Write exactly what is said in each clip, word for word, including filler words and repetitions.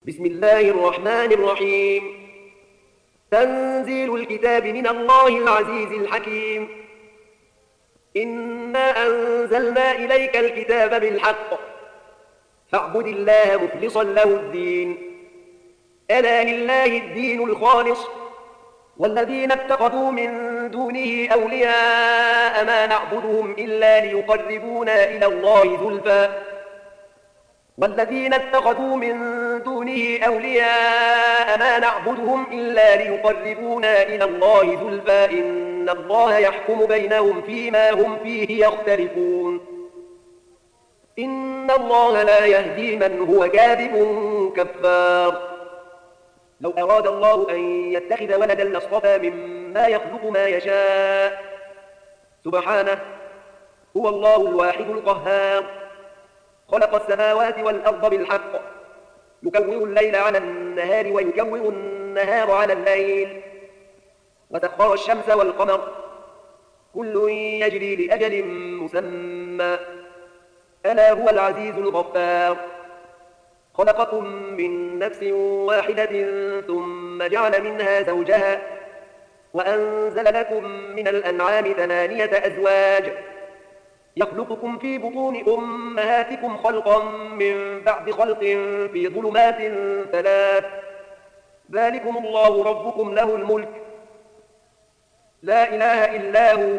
بسم الله الرحمن الرحيم. تنزيل الكتاب من الله العزيز الحكيم. إنا أنزلنا إليك الكتاب بالحق فاعبد الله مخلصا له الدين. ألا لله الدين الخالص والذين اتخذوا من دونه أولياء ما نعبدهم إلا ليقربونا إلى الله زلفى والذين اتخذوا من دونه أولياء ما نعبدهم إلا ليقربونا إلى الله زلفى إن الله يحكم بينهم فيما هم فيه يختلفون. إن الله لا يهدي من هو كاذب كفار. لو أراد الله أن يتخذ ولدا لاصطفى مما يخلق ما يشاء سبحانه هو الله الواحد القهار. خلق السماوات والأرض بالحق يكور الليل على النهار ويكور النهار على الليل وسخر الشمس والقمر كل يجري لأجل مسمى ألا هو العزيز الغفار. خلقكم من نفس واحدة ثم جعل منها زوجها وأنزل لكم من الأنعام ثمانية أزواج يخلقكم في بطون أمهاتكم خلقا من بعد خلق في ظلمات ثلاث ذلكم الله ربكم له الملك لا إله إلا هو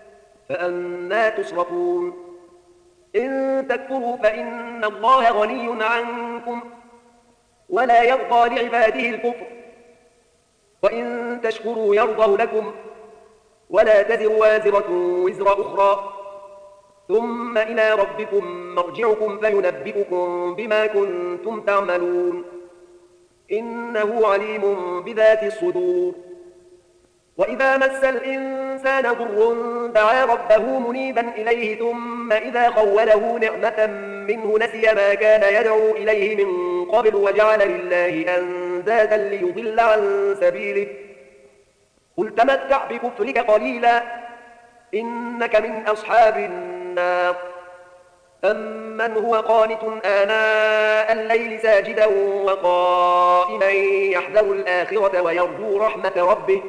فأنى تصرفون. إن تكفروا فإن الله غني عنكم ولا يرضى لعباده الكفر وإن تشكروا يرضه لكم ولا تزر وازرة وزر أخرى ثم إلى ربكم مرجعكم فينبئكم بما كنتم تعملون إنه عليم بذات الصدور. وإذا مس الإنسان ضر دعا ربه منيبا إليه ثم إذا خوله نعمة منه نسي ما كان يدعو إليه من قبل وجعل لله أندادا ليضل عن سبيله قل تمتع بكفرك قليلا إنك من أصحاب النار. أمن هو قانت آناء الليل ساجدا وقائما يحذر الآخرة ويرجو رحمة ربه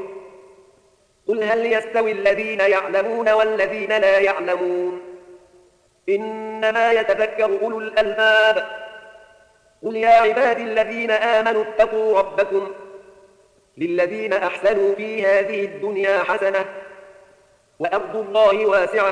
قل هل يستوي الذين يعلمون والذين لا يعلمون إنما يتذكر أولو الألباب. قل يا عبادي الذين آمنوا اتقوا ربكم للذين أحسنوا في هذه الدنيا حسنة وأرض الله واسعة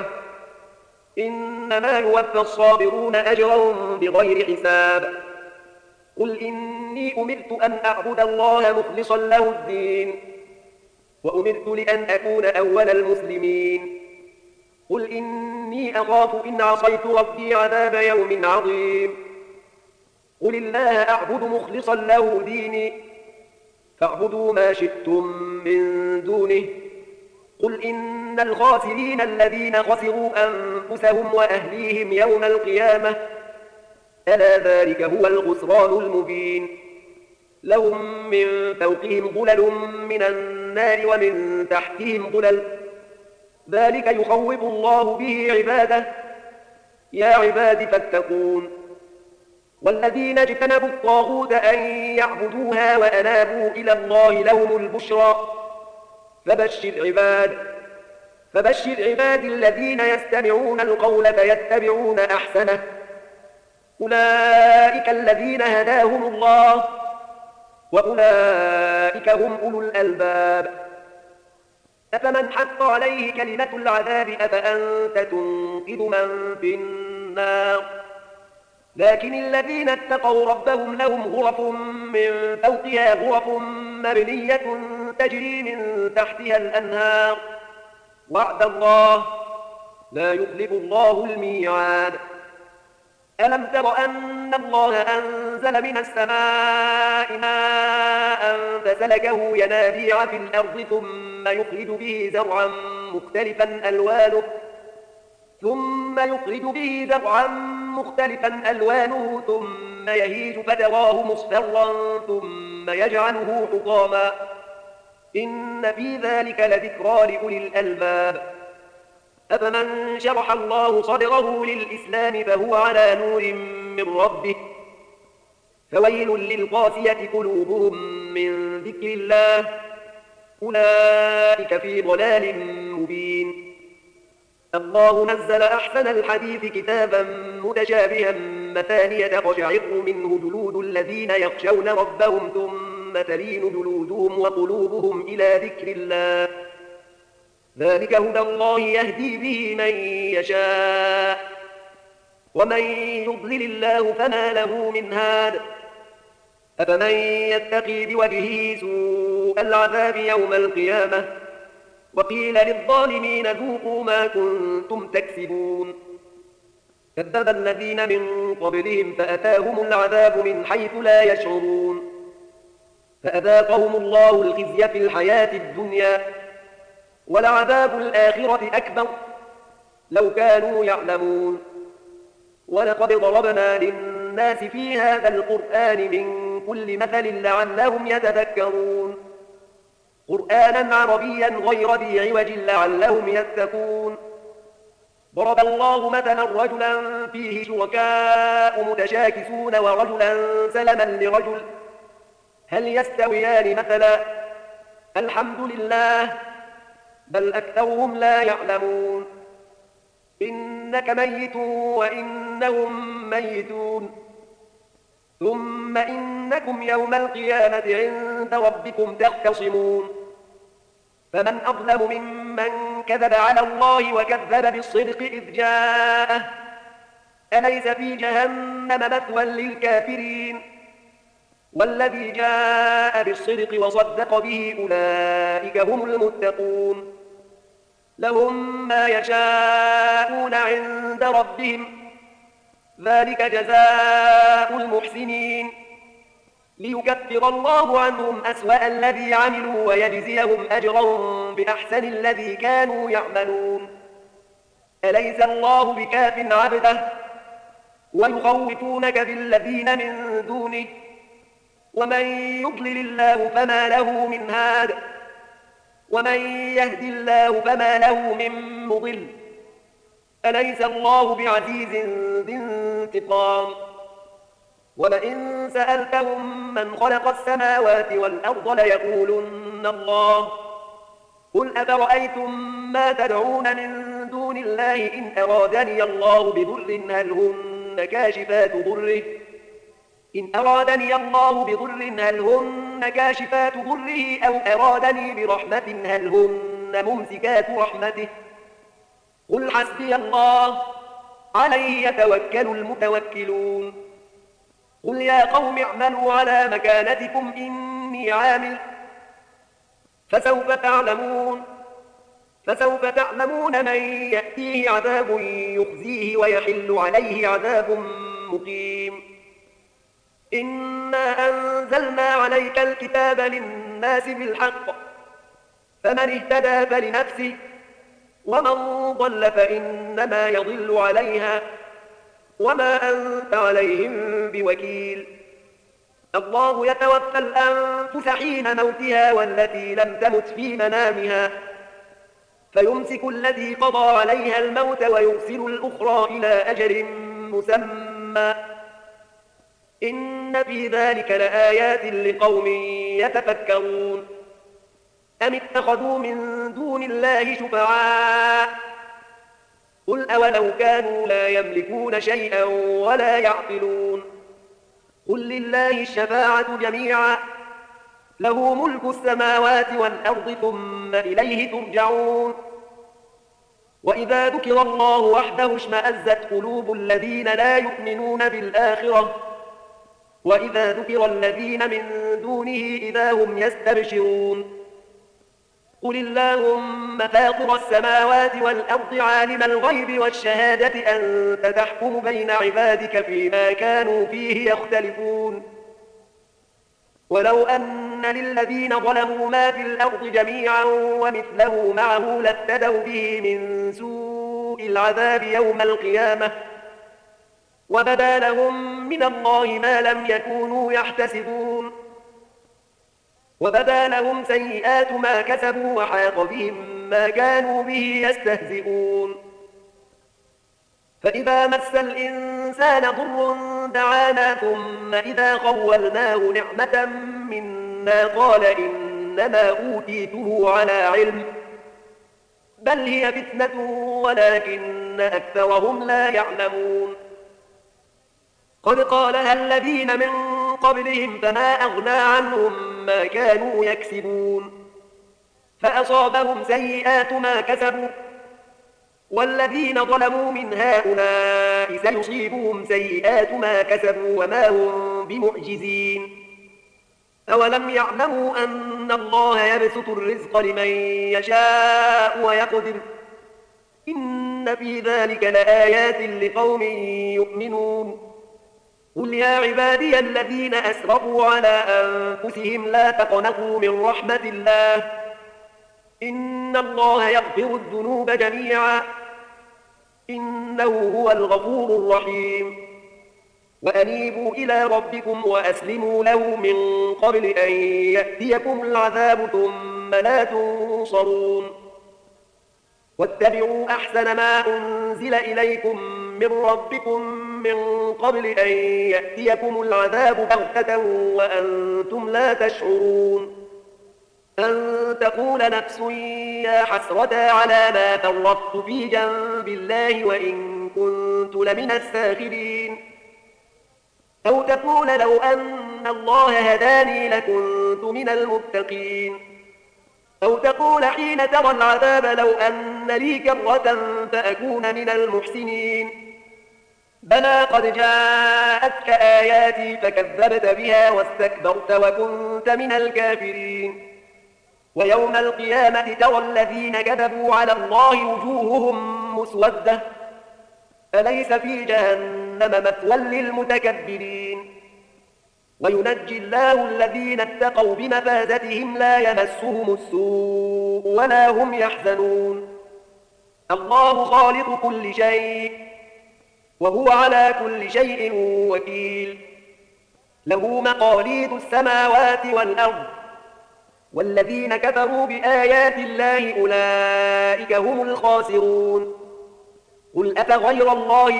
إنما يوفى الصابرون أجرهم بغير حساب. قل إني أمرت أن أعبد الله مخلصا له الدين وأمرت لأن أكون أول المسلمين. قل إني أخاف إن عصيت ربي عذاب يوم عظيم. قل الله أعبد مخلصا له ديني فاعبدوا ما شئتم من دونه. قل إن الخاسرين الذين خسروا أنفسهم وأهليهم يوم القيامة ألا ذلك هو الخسران المبين. لهم من فوقهم ظلل من النار ومن تحتهم ظلل ذلك يخوف الله به عباده يا عباد فاتقون. والذين اجتنبوا الطاغوت أن يعبدوها وأنابوا إلى الله لهم البشرى فبشر عباد فبشر عباد الذين يستمعون القول فيتبعون أحسنه أولئك الذين هداهم الله وأولئك هم أولو الألباب. أفمن حق عليه كلمة العذاب أفأنت تنقذ من في النار. لكن الذين اتقوا ربهم لهم غرف من فوقها غرف مبنية تجري من تحتها الأنهار وعد الله لا يخلف الله الميعاد. ألم تر أن الله أنزل من السماء ماء فسلكه ينابيع في الأرض ثم يخرج به زرعا مختلفا ألوانه ثم يخرج به زرعا مختلفا ألوانه ثم يهيج فتراه مصفرا ثم يجعله حطاما إن في ذلك لذكرى لأولي الألباب. أفمن شرح الله صدره للإسلام فهو على نور من ربه فويل للقاسية قلوبهم من ذكر الله أولئك في ضلال مبين. الله نزل أحسن الحديث كتابا متشابها مثانية تقشعر منه جلود الذين يخشون ربهم ثم تلين جلودهم وقلوبهم إلى ذكر الله ذلك هدى الله يهدي به من يشاء ومن يضلل الله فما له من هاد. أفمن يتقي بوجهه سوء العذاب يوم القيامة وقيل للظالمين ذوقوا ما كنتم تكسبون. كذب الذين من قبلهم فأتاهم العذاب من حيث لا يشعرون فأذاقهم الله الخزي في الحياة الدنيا ولعذاب الآخرة أكبر لو كانوا يعلمون. ولقد ضربنا للناس في هذا القرآن من كل مثل لعلهم يتذكرون قرآنا عربيا غير ذي عوج لعلهم يتقون. ضرب الله مثلا رجلا فيه شركاء متشاكسون ورجلا سلما لرجل هل يستويان مثلا الحمد لله بل أكثرهم لا يعلمون. إنك ميت وإنهم ميتون ثم إنكم يوم القيامة عند ربكم تختصمون. فمن أظلم ممن كذب على الله وكذب بالصدق إذ جاءه أليس في جهنم مثوى للكافرين والذي جاء بالصدق وصدق به أولئك هم المتقون لهم ما يشاءون عند ربهم ذلك جزاء المحسنين ليكفر الله عنهم أسوأ الذي عملوا ويجزيهم أجرا بأحسن الذي كانوا يعملون. أليس الله بكاف عبده ويخوفونك بالذين من دونه ومن يضلل الله فما له من هاد ومن يهد الله فما له من مضل. أليس الله بعزيز ذي انتقام. ولئن سألتهم من خلق السماوات والأرض ليقولن الله قل أفرأيتم ما تدعون من دون الله إن أرادني الله بضر هل هن كاشفات ضره إن أرادني الله بضر هل هن كاشفات ضره أو أرادني برحمة هل هن ممسكات رحمته قل حسبي الله عليه يتوكل المتوكلون. قل يا قوم اعملوا على مكانتكم إني عامل فسوف تعلمون فسوف تعلمون من يأتيه عذاب يخزيه ويحل عليه عذاب مقيم. إنا أنزلنا عليك الكتاب للناس بالحق فمن اهتدى فلنفسه ومن ضل فإنما يضل عليها وما أنت عليهم بوكيل. الله يتوفى الأنفس حين موتها والتي لم تمت في منامها فيمسك الذي قضى عليها الموت ويرسل الأخرى إلى أجل مسمى إن في ذلك لآيات لقوم يتفكرون. أم اتخذوا من دون الله شفعاء قل أولو كانوا لا يملكون شيئا ولا يعقلون قل لله الشفاعة جميعا له ملك السماوات والأرض ثم إليه ترجعون. وإذا ذكر الله وحده اشمأزت قلوب الذين لا يؤمنون بالآخرة وإذا ذكر الذين من دونه إذا هم يستبشرون. قل اللهم فاطر السماوات والأرض عالم الغيب والشهادة أنت تحكم بين عبادك فيما كانوا فيه يختلفون. ولو أن للذين ظلموا ما في الأرض جميعا ومثله معه لافتدوا به من سوء العذاب يوم القيامة وبدا لهم من الله ما لم يكونوا يحتسبون وبدا لهم سيئات ما كسبوا وحاق بهم ما كانوا به يستهزئون. فإذا مس الإنسان ضر دعانا ثم إذا خولناه نعمة منا قال إنما أوتيته على علم بل هي فتنة ولكن أكثرهم لا يعلمون قد قالها الذين من قبلهم فما أغنى عنهم ما كانوا يكسبون فأصابهم سيئات ما كسبوا والذين ظلموا من هؤلاء سيصيبهم سيئات ما كسبوا وما هم بمعجزين أولم يعلموا أن الله يبسط الرزق لمن يشاء ويقدر إن في ذلك لآيات لقوم يؤمنون قل يا عبادي الذين أسرفوا على أنفسهم لا تقنطوا من رحمة الله إن الله يغفر الذنوب جميعا إنه هو الغفور الرحيم وأنيبوا إلى ربكم وأسلموا له من قبل أن يأتيكم العذاب ثم لا تنصرون واتبعوا أحسن ما أنزل إليكم من ربكم من قبل أن يأتيكم العذاب بغتة وأنتم لا تشعرون أن تقول نفس يا حسرة على ما فرطت في جنب الله وإن كنت لمن الساخرين أو تقول لو أن الله هداني لكنت من المتقين أو تقول حين ترى العذاب لو أن لي كرة فأكون من المحسنين بلى قد جاءتك آياتي فكذبت بها واستكبرت وكنت من الكافرين ويوم القيامة ترى الذين كذبوا على الله وجوههم مسودة أليس في جهنم مثوى للمتكبرين وينجي الله الذين اتقوا بمفازتهم لا يمسهم السوء ولا هم يحزنون الله خالق كل شيء وهو على كل شيء وكيل له مقاليد السماوات والأرض والذين كفروا بآيات الله أولئك هم الخاسرون قل أفغير الله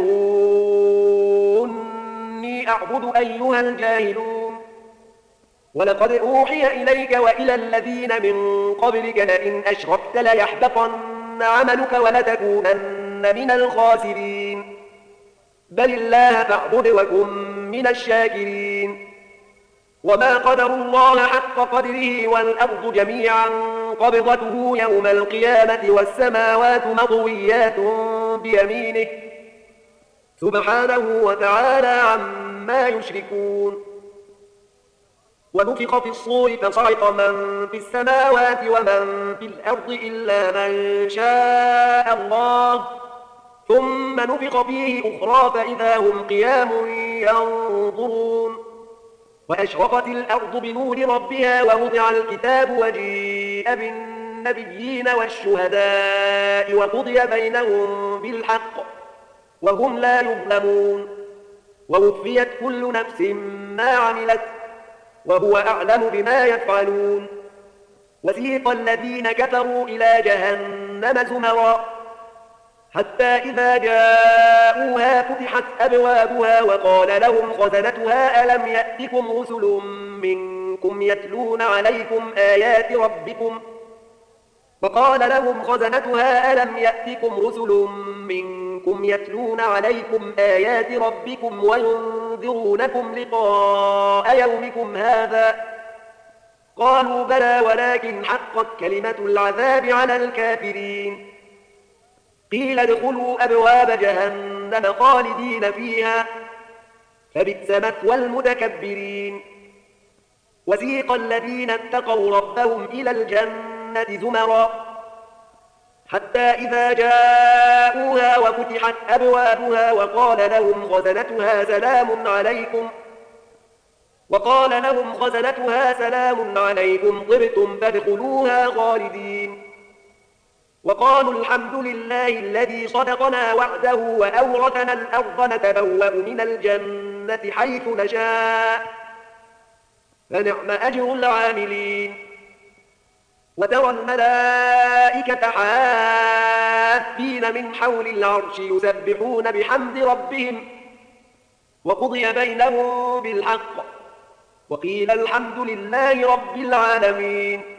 تأمروني أعبد أيها الجاهلون ولقد أوحي إليك وإلى الذين من قبلك لئن أشركت ليحبطن عملك ولتكونن من الخاسرين بل الله فاعبد وكن من الشاكرين وما قدر الله حق قدره والأرض جميعا قبضته يوم القيامة والسماوات مطويات بيمينه سبحانه وتعالى عما يشركون ونفخ في الصور فصعق من في السماوات ومن في الأرض إلا من شاء الله ثم نفخ فيه أخرى فإذا هم قيام ينظرون وأشرقت الأرض بنور ربها ووضع الكتاب وجيء بالنبيين والشهداء وقضي بينهم بالحق وهم لا يظلمون ووفيت كل نفس ما عملت وهو أعلم بما يفعلون وسيق الذين كفروا إلى جهنم زمرا حتى إذا جاءوها فتحت أبوابها وقال لهم خزنتها ألم يأتكم رسل منكم يتلون عليكم آيات ربكم وقال لهم خزنتها ألم يأتكم رسل منكم يتلون عليكم آيات ربكم وينذرونكم لقاء يومكم هذا قالوا بلى ولكن حقت كلمة العذاب على الكافرين قيل ادخلوا أبواب جهنم خالدين فيها فبئس مثوى المتكبرين وسيق الذين اتقوا ربهم إلى الجنة زمرا حتى إذا جاءوها وفتحت أبوابها وقال لهم خزنتها سلام عليكم وقال لهم خزنتها سلام عليكم طبتم فادخلوها خالدين وقالوا الحمد لله الذي صدقنا وعده وأورثنا الأرض نتبوأ من الجنة حيث نشاء فنعم أجر العاملين وترى الملائكة حافين من حول العرش يسبحون بحمد ربهم وقضي بينهم بالحق وقيل الحمد لله رب العالمين.